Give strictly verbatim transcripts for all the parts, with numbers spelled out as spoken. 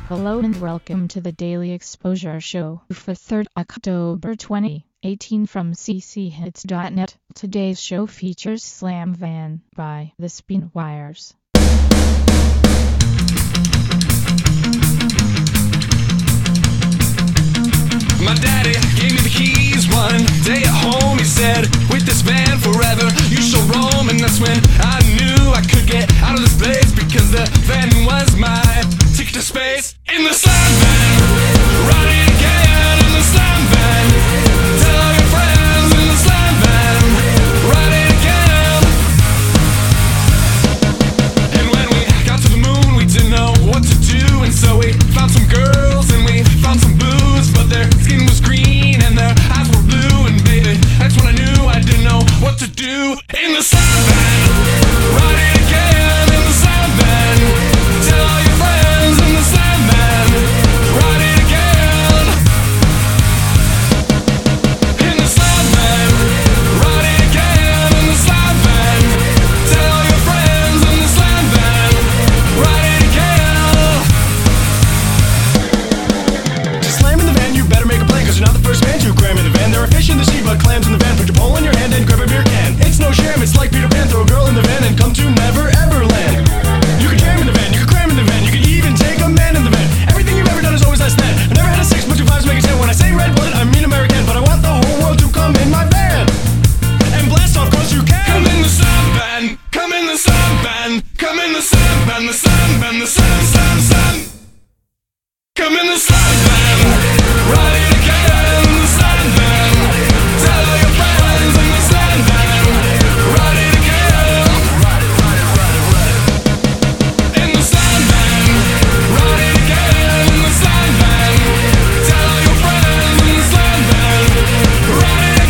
Hello and welcome to the Daily Exposure Show for third October twenty eighteen from c c hits dot net. Today's show features Slam Van by The Spinwires. My daddy gave me the keys one day at home. He said, with this van forever you shall roam. And that's when I knew I could get out of this place, because the van was my ticket to space. In the Slam Van, riding again in the Slam Van. Tell all your friends in the Slam Van, riding again. And when we got to the moon we didn't know what to do, and so we found some girls and we found some booze, but their skin was green and their eyes were blue. And baby, that's when I knew I didn't know what to do. In the Slam Van, riding again in the Slam Van. Tell all your friends in the Slam Van, riding again. In the Slam Van, riding again in the Slam Van. Tell all your friends in the Slam Van, riding again. To slam in the van, you better make a plan, cause you're not the first man to cram in the van. There are fish in the sea, but clams in the van. Put your pole in your hand and grab a beer can. It's no sham, it's like Peter Pan. Throw a girl in the van and come to never ever land. You can jam in the van, you can cram in the van, you can even take a man in the van. Everything you've ever done is always less than. I never had a six, but two fives make a ten. When I say red blooded, I mean American, but I want the whole world to come in my van and blast off, cause you can. Come in the Slam Van, come in the Slam Van, come in the Slam Van, the Slam Van, the Slam, Slam, Slam. Come in the Slam Van, riding again in the Slam Van. Tell all your friends in the Slam Van, riding again. In the Slam Van, riding again in the Slam Van. Tell all your friends in the Slam Van, riding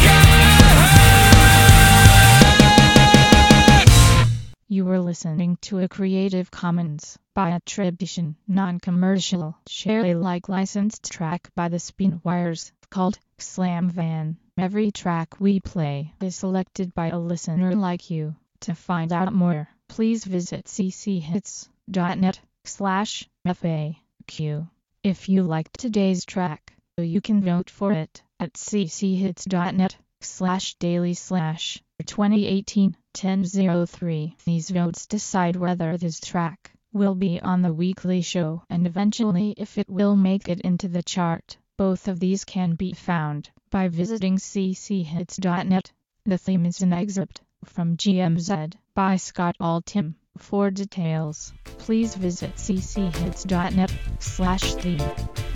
again. You were listening to a Creative Commons by attribution, non-commercial, share Alike licensed track by The Spinwires called Slam Van. Every track we play is selected by a listener like you. To find out more, please visit c c hits dot net slash F A Q. If you liked today's track, you can vote for it at c c hits dot net slash daily slash twenty eighteen ten oh three. These votes decide whether this track will be on the weekly show and eventually if it will make it into the chart. Both of these can be found by visiting c c hits dot net. The theme is an excerpt from G M Z by Scott Altham. For details, please visit c c hits dot net slash theme.